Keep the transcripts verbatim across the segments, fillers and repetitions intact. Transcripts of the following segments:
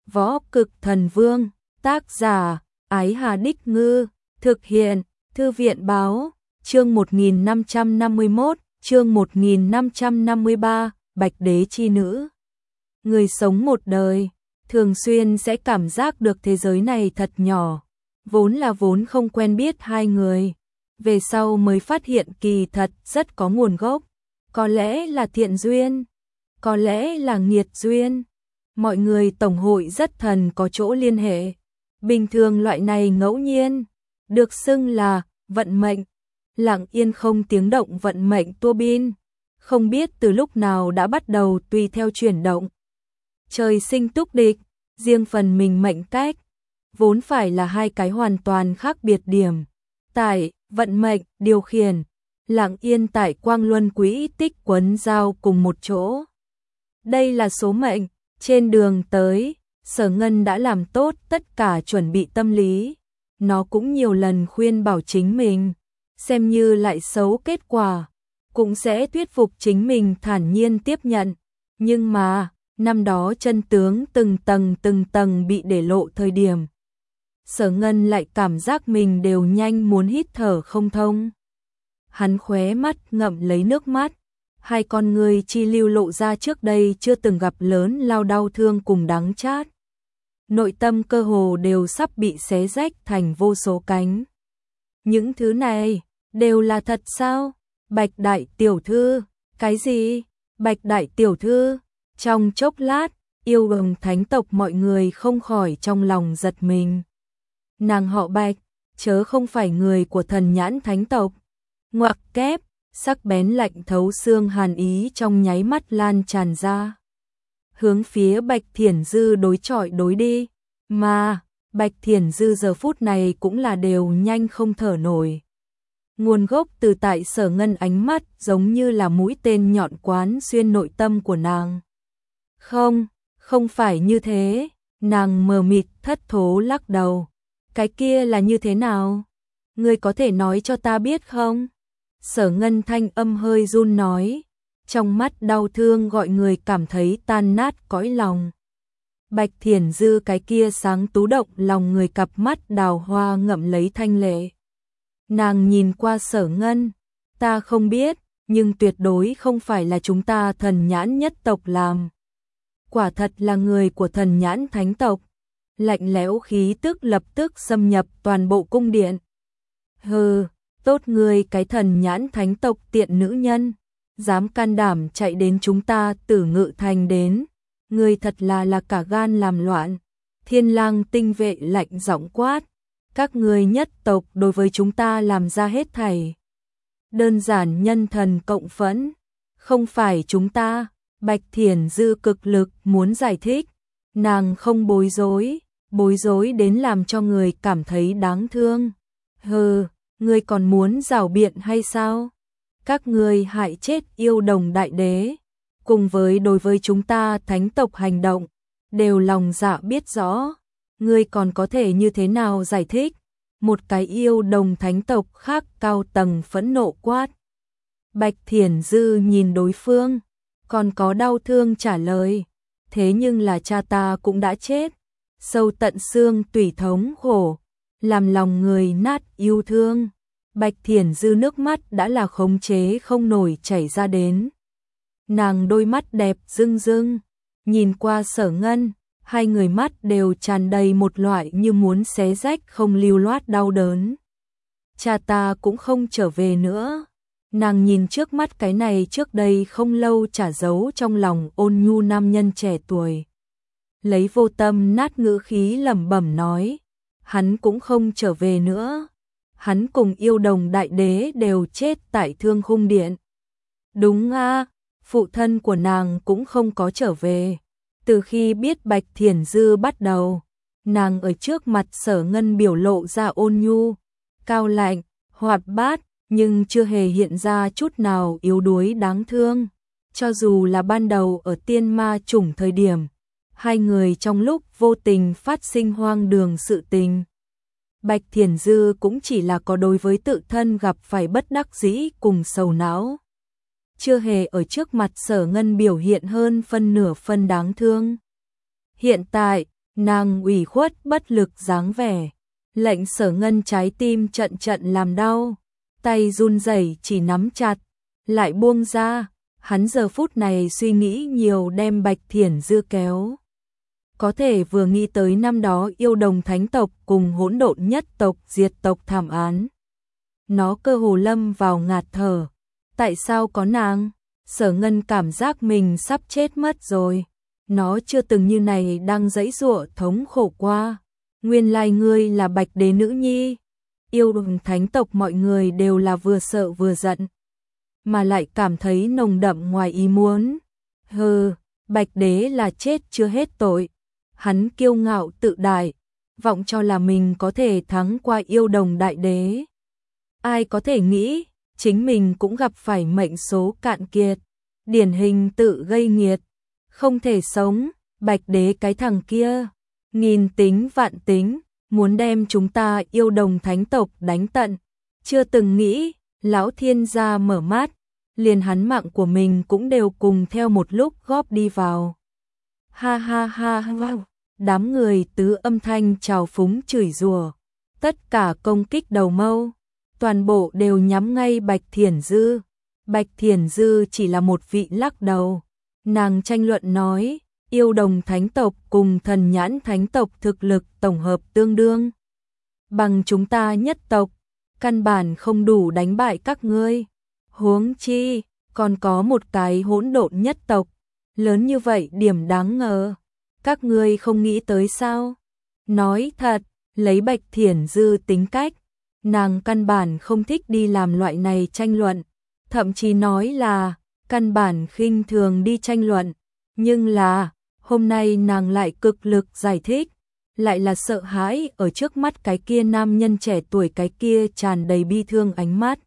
Võ Cực Thần Vương, tác giả, Ái Hà Đích Ngư, thực hiện, Thư viện Báo, chương một nghìn năm trăm năm mươi mốt, chương một nghìn năm trăm năm mươi ba, Bạch Đế Chi Nữ. Người sống một đời, thường xuyên sẽ cảm giác được thế giới này thật nhỏ, vốn là vốn không quen biết hai người. Về sau mới phát hiện kỳ thật rất có nguồn gốc, có lẽ là thiện duyên, có lẽ là nghiệt duyên. Mọi người tổng hội rất thần có chỗ liên hệ. Bình thường loại này ngẫu nhiên, được xưng là vận mệnh, lặng yên không tiếng động vận mệnh tua bin, không biết từ lúc nào đã bắt đầu tùy theo chuyển động. Trời sinh túc địch, riêng phần mình mệnh cách, vốn phải là hai cái hoàn toàn khác biệt điểm. Tại, vận mệnh, điều khiển, lặng yên tại quang luân quỹ tích quấn giao cùng một chỗ. Đây là số mệnh, trên đường tới, Sở Ngân đã làm tốt tất cả chuẩn bị tâm lý. Nó cũng nhiều lần khuyên bảo chính mình, xem như lại xấu kết quả, cũng sẽ thuyết phục chính mình thản nhiên tiếp nhận. Nhưng mà, năm đó chân tướng từng tầng từng tầng bị để lộ thời điểm, Sở Ngân lại cảm giác mình đều nhanh muốn hít thở không thông. Hắn khóe mắt ngậm lấy nước mắt, hai con người chi lưu lộ ra trước đây chưa từng gặp lớn lao đau thương cùng đắng chát. Nội tâm cơ hồ đều sắp bị xé rách thành vô số cánh. Những thứ này, đều là thật sao? Bạch đại tiểu thư, cái gì? Bạch đại tiểu thư, trong chốc lát, yêu bồng thánh tộc mọi người không khỏi trong lòng giật mình. Nàng họ Bạch, chớ không phải người của thần nhãn thánh tộc. Ngoặc kép, sắc bén lạnh thấu xương hàn ý trong nháy mắt lan tràn ra. Hướng phía Bạch Thiển Dư đối chọi đối đi, mà Bạch Thiển Dư giờ phút này cũng là đều nhanh không thở nổi. Nguồn gốc từ tại Sở Ngân ánh mắt giống như là mũi tên nhọn quán xuyên nội tâm của nàng. Không, không phải như thế, nàng mờ mịt thất thố lắc đầu. Cái kia là như thế nào? Ngươi có thể nói cho ta biết không? Sở Ngân thanh âm hơi run nói, trong mắt đau thương gọi người cảm thấy tan nát cõi lòng. Bạch Thiển Dư cái kia sáng tú động lòng người cặp mắt đào hoa ngậm lấy thanh lệ. Nàng nhìn qua Sở Ngân, ta không biết, nhưng tuyệt đối không phải là chúng ta thần nhãn nhất tộc làm. Quả thật là người của thần nhãn thánh tộc. Lạnh lẽo khí tức lập tức xâm nhập toàn bộ cung điện. Hừ, tốt ngươi cái thần nhãn thánh tộc tiện nữ nhân, dám can đảm chạy đến chúng ta Tử Ngự Thành đến, ngươi thật là là cả gan làm loạn. Thiên Lang tinh vệ lạnh giọng quát, các ngươi nhất tộc đối với chúng ta làm ra hết thảy. Đơn giản nhân thần cộng phẫn, không phải chúng ta. Bạch Thiển Dư cực lực muốn giải thích, nàng không bối rối, bối rối đến làm cho người cảm thấy đáng thương. Hừ, ngươi còn muốn rảo biện hay sao? Các ngươi hại chết yêu đồng đại đế, cùng với đối với chúng ta thánh tộc hành động, đều lòng dạ biết rõ. Ngươi còn có thể như thế nào giải thích? Một cái yêu đồng thánh tộc khác cao tầng phẫn nộ quát. Bạch Thiển Dư nhìn đối phương, còn có đau thương trả lời, thế nhưng là cha ta cũng đã chết, sâu tận xương tủy thống khổ, làm lòng người nát yêu thương. Bạch Thiển Dư nước mắt đã là khống chế không nổi chảy ra đến. Nàng đôi mắt đẹp rưng rưng, nhìn qua Sở Ngân, hai người mắt đều tràn đầy một loại như muốn xé rách không lưu loát đau đớn. Cha ta cũng không trở về nữa. Nàng nhìn trước mắt cái này trước đây không lâu trả dấu trong lòng ôn nhu nam nhân trẻ tuổi. Lấy vô tâm nát ngữ khí lẩm bẩm nói, hắn cũng không trở về nữa. Hắn cùng yêu đồng đại đế đều chết tại Thương Khung Điện. Đúng a, phụ thân của nàng cũng không có trở về. Từ khi biết Bạch Thiển Dư bắt đầu, nàng ở trước mặt Sở Ngân biểu lộ ra ôn nhu, cao lạnh, hoạt bát, nhưng chưa hề hiện ra chút nào yếu đuối đáng thương. Cho dù là ban đầu ở tiên ma chủng thời điểm, hai người trong lúc vô tình phát sinh hoang đường sự tình, Bạch Thiển Dư cũng chỉ là có đối với tự thân gặp phải bất đắc dĩ cùng sầu não. Chưa hề ở trước mặt Sở Ngân biểu hiện hơn phân nửa phân đáng thương. Hiện tại, Nàng ủy khuất bất lực dáng vẻ, lệnh Sở Ngân trái tim trận trận làm đau, tay run rẩy chỉ nắm chặt, lại buông ra. Hắn giờ phút này suy nghĩ nhiều đem Bạch Thiển Dư kéo. Có thể vừa nghĩ tới năm đó yêu đồng thánh tộc cùng hỗn độn nhất tộc diệt tộc thảm án. Nó cơ hồ lâm vào ngạt thở. Tại sao có nàng? Sở Ngân cảm giác mình sắp chết mất rồi. Nó chưa từng như này đang giãy giụa thống khổ qua. Nguyên lai ngươi là Bạch Đế nữ nhi. Yêu đồng thánh tộc mọi người đều là vừa sợ vừa giận, mà lại cảm thấy nồng đậm ngoài ý muốn. Hừ, Bạch Đế là chết chưa hết tội. Hắn kiêu ngạo tự đại, vọng cho là mình có thể thắng qua yêu đồng đại đế. Ai có thể nghĩ, chính mình cũng gặp phải mệnh số cạn kiệt, điển hình tự gây nghiệt, không thể sống. Bạch Đế cái thằng kia, nghìn tính vạn tính, muốn đem chúng ta yêu đồng thánh tộc đánh tận. Chưa từng nghĩ, lão thiên gia mở mắt, liền hắn mạng của mình cũng đều cùng theo một lúc góp đi vào. Ha ha ha ha, đám người tứ âm thanh trào phúng chửi rủa, tất cả công kích đầu mâu, toàn bộ đều nhắm ngay Bạch Thiển Dư. Bạch Thiển Dư chỉ là một vị lắc đầu, nàng tranh luận nói, yêu đồng thánh tộc cùng thần nhãn thánh tộc thực lực tổng hợp tương đương bằng chúng ta nhất tộc, căn bản không đủ đánh bại các ngươi. Huống chi, còn có một cái hỗn độn nhất tộc, lớn như vậy điểm đáng ngờ, các ngươi không nghĩ tới sao? Nói thật, lấy Bạch Thiển Dư tính cách, nàng căn bản không thích đi làm loại này tranh luận, thậm chí nói là căn bản khinh thường đi tranh luận, nhưng là hôm nay nàng lại cực lực giải thích, lại là sợ hãi ở trước mắt cái kia nam nhân trẻ tuổi, cái kia tràn đầy bi thương ánh mắt.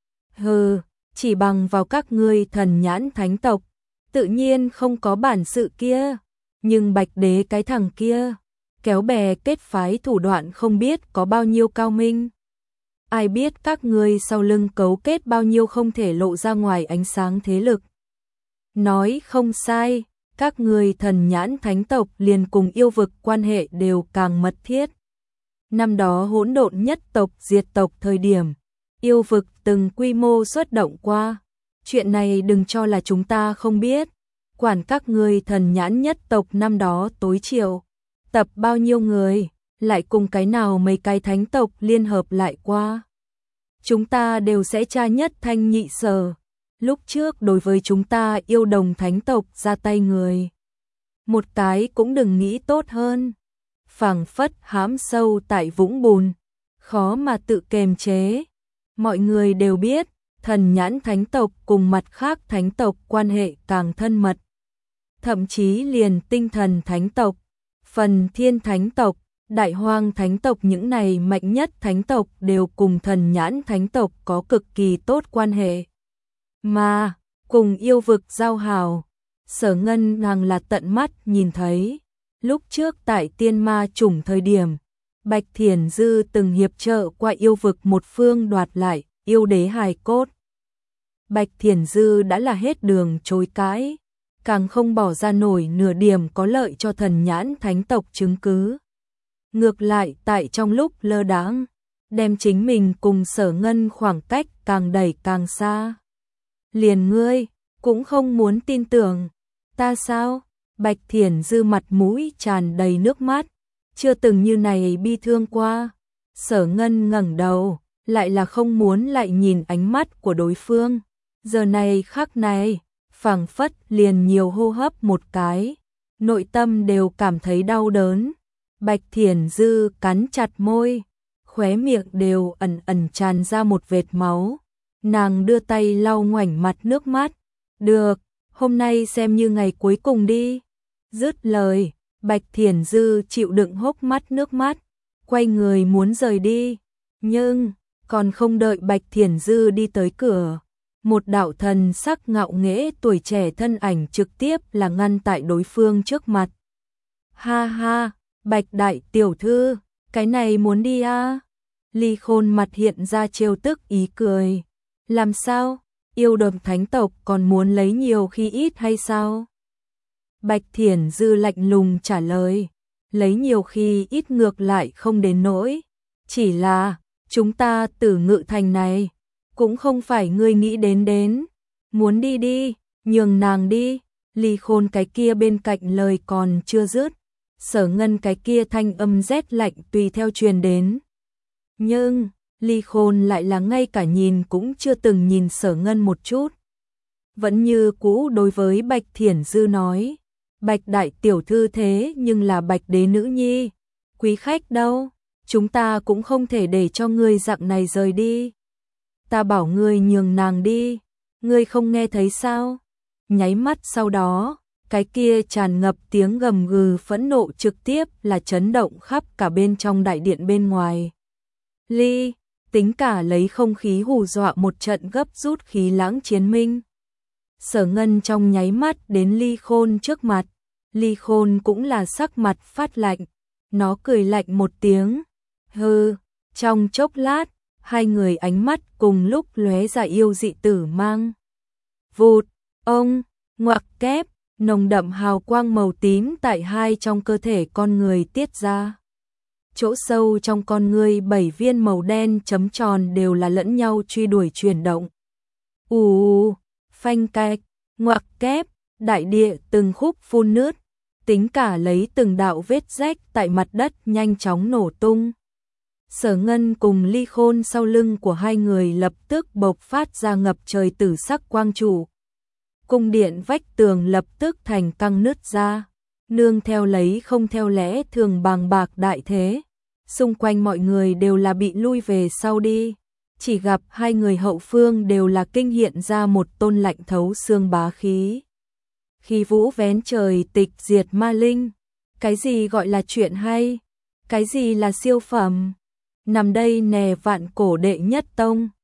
Hừ, chỉ bằng vào các ngươi thần nhãn thánh tộc, tự nhiên không có bản sự kia, nhưng Bạch Đế cái thằng kia, kéo bè kết phái thủ đoạn không biết có bao nhiêu cao minh. Ai biết các ngươi sau lưng cấu kết bao nhiêu không thể lộ ra ngoài ánh sáng thế lực. Nói không sai, các ngươi thần nhãn thánh tộc liền cùng yêu vực quan hệ đều càng mật thiết. Năm đó hỗn độn nhất tộc diệt tộc thời điểm, yêu vực từng quy mô xuất động qua. Chuyện này đừng cho là chúng ta không biết. Quản các ngươi thần nhãn nhất tộc năm đó tối triệu tập bao nhiêu người, lại cùng cái nào mấy cái thánh tộc liên hợp lại qua. Chúng ta đều sẽ tra nhất thanh nhị sở. Lúc trước đối với chúng ta yêu đồng thánh tộc ra tay người, một cái cũng đừng nghĩ tốt hơn. Phảng phất hãm sâu tại vũng bùn, khó mà tự kềm chế. Mọi người đều biết, thần nhãn thánh tộc cùng mặt khác thánh tộc quan hệ càng thân mật. Thậm chí liền tinh thần thánh tộc, phần thiên thánh tộc, đại hoang thánh tộc, những này mạnh nhất thánh tộc đều cùng thần nhãn thánh tộc có cực kỳ tốt quan hệ. Mà, cùng yêu vực giao hảo, Sở Ngân nàng là tận mắt nhìn thấy. Lúc trước tại tiên ma chủng thời điểm, Bạch Thiển Dư từng hiệp trợ qua yêu vực một phương đoạt lại yêu đế hài cốt. Bạch Thiển Dư đã là hết đường chối cãi, càng không bỏ ra nổi nửa điểm có lợi cho thần nhãn thánh tộc chứng cứ. Ngược lại tại trong lúc lơ đãng, đem chính mình cùng Sở Ngân khoảng cách càng đẩy càng xa. Liền ngươi cũng không muốn tin tưởng ta sao? Bạch Thiển Dư mặt mũi tràn đầy nước mắt, chưa từng như này bi thương qua. Sở Ngân ngẩng đầu, lại là không muốn lại nhìn ánh mắt của đối phương. Giờ này khắc này, phảng phất liền nhiều hô hấp một cái, nội tâm đều cảm thấy đau đớn. Bạch Thiển Dư cắn chặt môi, khóe miệng đều ẩn ẩn tràn ra một vệt máu. Nàng đưa tay lau ngoảnh mặt nước mắt. Được, hôm nay xem như ngày cuối cùng đi. Dứt lời, Bạch Thiển Dư chịu đựng hốc mắt nước mắt, quay người muốn rời đi. Nhưng, còn không đợi Bạch Thiển Dư đi tới cửa, một đạo thần sắc ngạo nghễ tuổi trẻ thân ảnh trực tiếp là ngăn tại đối phương trước mặt. Ha ha, Bạch đại tiểu thư, cái này muốn đi à? Ly Khôn mặt hiện ra trêu tức ý cười. Làm sao? Yêu đồng thánh tộc còn muốn lấy nhiều khi ít hay sao? Bạch Thiển Dư lạnh lùng trả lời. lấy nhiều khi ít ngược lại không đến nỗi. Chỉ là, chúng ta Tử Ngự Thành này, cũng không phải ngươi nghĩ đến đến. Muốn đi đi, nhường nàng đi. Ly Khôn cái kia bên cạnh lời còn chưa dứt, Sở Ngân cái kia thanh âm rét lạnh tùy theo truyền đến. Nhưng, Ly Khôn lại là ngay cả nhìn cũng chưa từng nhìn Sở Ngân một chút. Vẫn như cũ đối với Bạch Thiển Dư nói, Bạch đại tiểu thư thế nhưng là Bạch đế nữ nhi, quý khách đâu, chúng ta cũng không thể để cho ngươi dạng này rời đi. Ta bảo ngươi nhường nàng đi, ngươi không nghe thấy sao? Nháy mắt sau đó, cái kia tràn ngập tiếng gầm gừ phẫn nộ trực tiếp là chấn động khắp cả bên trong đại điện bên ngoài. Ly, tính cả lấy không khí hù dọa một trận gấp rút khí lãng chiến minh. Sở Ngân trong nháy mắt đến Ly Khôn trước mặt, Ly Khôn cũng là sắc mặt phát lạnh, nó cười lạnh một tiếng, hừ, trong chốc lát, hai người ánh mắt cùng lúc lóe ra yêu dị tử mang. Vụt, ông, ngoặc kép, nồng đậm hào quang màu tím tại hai trong cơ thể con người tiết ra. Chỗ sâu trong con người bảy viên màu đen chấm tròn đều là lẫn nhau truy đuổi chuyển động. Ù, phanh cạch, ngoặc kép, đại địa từng khúc phun nứt, tính cả lấy từng đạo vết rách tại mặt đất nhanh chóng nổ tung. Sở Ngân cùng Ly Khôn sau lưng của hai người lập tức bộc phát ra ngập trời tử sắc quang trụ. Cung điện vách tường lập tức thành căng nứt ra, nương theo lấy không theo lẽ thường bàng bạc đại thế. Xung quanh mọi người đều là bị lui về sau đi, chỉ gặp hai người hậu phương đều là kinh hiện ra một tôn lạnh thấu xương bá khí. Khi vũ vén trời tịch diệt ma linh, cái gì gọi là chuyện hay, cái gì là siêu phẩm, nằm đây nè vạn cổ đệ nhất tông.